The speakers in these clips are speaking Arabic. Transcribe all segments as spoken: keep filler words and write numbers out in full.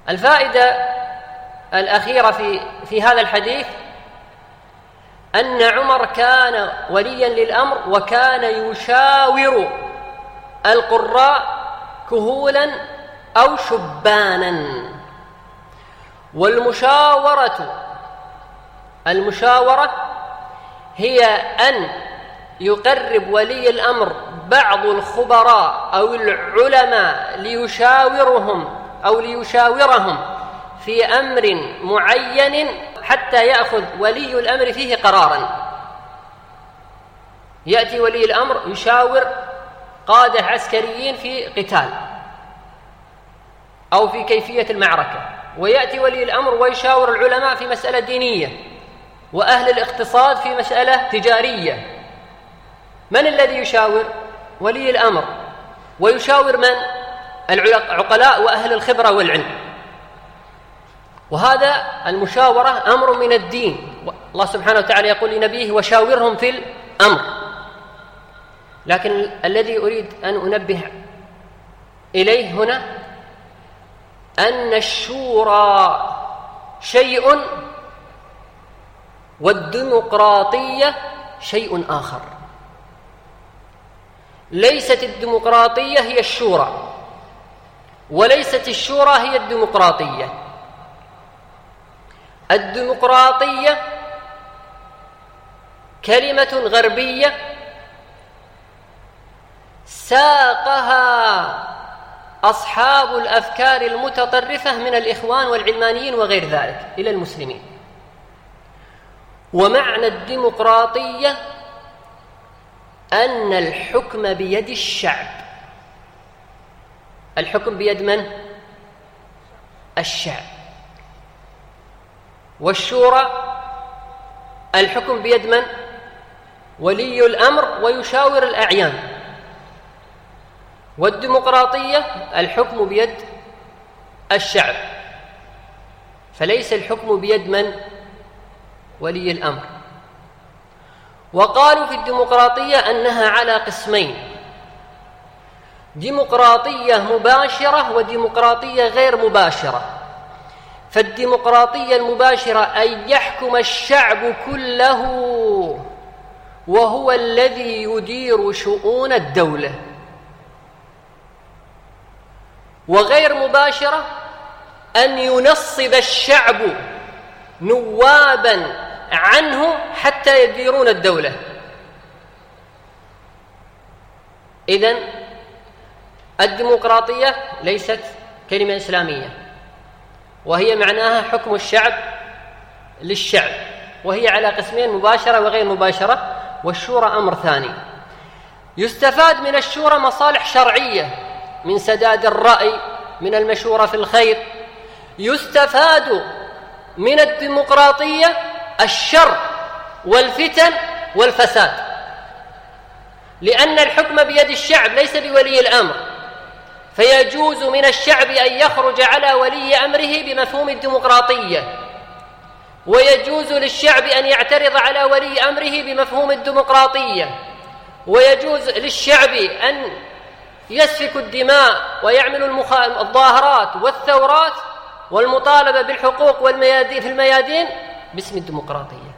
الفائدة الأخيرة في في هذا الحديث أن عمر كان وليا للأمر، وكان يشاور القراء كهولا أو شبانا. والمشاورة المشاورة هي أن يقرب ولي الأمر بعض الخبراء أو العلماء ليشاورهم أو ليشاورهم في أمر معين حتى يأخذ ولي الأمر فيه قراراً. يأتي ولي الأمر يشاور قادة عسكريين في قتال أو في كيفية المعركة، ويأتي ولي الأمر ويشاور العلماء في مسألة دينية، وأهل الاقتصاد في مسألة تجارية. من الذي يشاور؟ ولي الأمر. ويشاور من؟ العقلاء وأهل الخبرة والعلم. وهذا المشاورة أمر من الدين، الله سبحانه وتعالى يقول لنبيه: وشاورهم في الأمر. لكن الذي أريد أن أنبه إليه هنا أن الشورى شيء والديمقراطية شيء آخر. ليست الديمقراطية هي الشورى، وليست الشورى هي الديمقراطية. الديمقراطية كلمة غربية ساقها أصحاب الأفكار المتطرفة من الإخوان والعلمانيين وغير ذلك إلى المسلمين. ومعنى الديمقراطية أن الحكم بيد الشعب. الحكم بيد من؟ الشعب. والشورى الحكم بيد من؟ ولي الأمر ويشاور الأعيان. والديمقراطية الحكم بيد الشعب، فليس الحكم بيد من؟ ولي الأمر. وقالوا في الديمقراطية أنها على قسمين: ديمقراطية مباشرة وديمقراطية غير مباشرة. فالديمقراطية المباشرة أن يحكم الشعب كله وهو الذي يدير شؤون الدولة، وغير مباشرة أن ينصب الشعب نوابا عنه حتى يديرون الدولة. إذن الديمقراطية ليست كلمة إسلامية، وهي معناها حكم الشعب للشعب، وهي على قسمين: مباشرة وغير مباشرة. والشورى أمر ثاني. يستفاد من الشورى مصالح شرعية، من سداد الرأي، من المشورة في الخير. يستفاد من الديمقراطية الشر والفتن والفساد، لأن الحكم بيد الشعب ليس بولي الأمر، فيجوز من الشعب أن يخرج على ولي أمره بمفهوم الديمقراطية، ويجوز للشعب أن يعترض على ولي أمره بمفهوم الديمقراطية، ويجوز للشعب أن يسفك الدماء ويعمل المخ... الظاهرات والثورات والمطالبة بالحقوق والميادين في الميادين باسم الديمقراطية.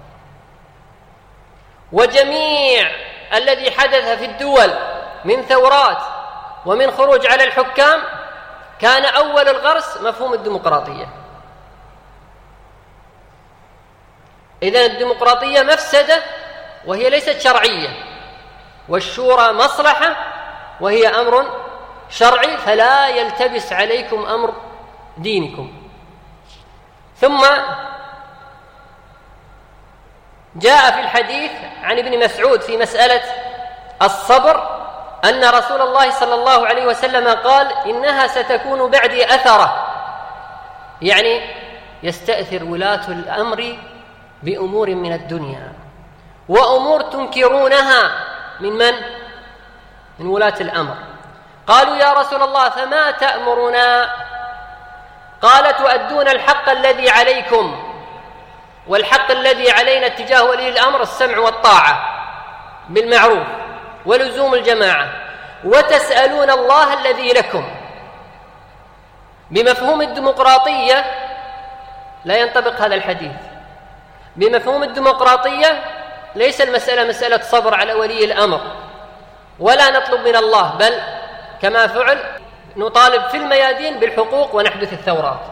وجميع الذي حدث في الدول من ثورات ومن خروج على الحكام كان أول الغرس مفهوم الديمقراطية. إذن الديمقراطية مفسدة وهي ليست شرعية، والشورى مصلحة وهي أمر شرعي، فلا يلتبس عليكم أمر دينكم. ثم جاء في الحديث عن ابن مسعود في مسألة الصبر أن رسول الله صلى الله عليه وسلم قال: إنها ستكون بعدي أثرة، يعني يستأثر ولاة الأمر بأمور من الدنيا وأمور تنكرونها من من؟ من ولاة الأمر. قالوا: يا رسول الله فما تأمرنا؟ قال: تؤدون الحق الذي عليكم، والحق الذي علينا اتجاه ولي الأمر السمع والطاعة بالمعروف ولزوم الجماعة، وتسألون الله الذي لكم. بمفهوم الديمقراطية لا ينطبق هذا الحديث. بمفهوم الديمقراطية ليس المسألة مسألة صبر على ولي الأمر، ولا نطلب من الله، بل كما فعل نطالب في الميادين بالحقوق ونحدث الثورات.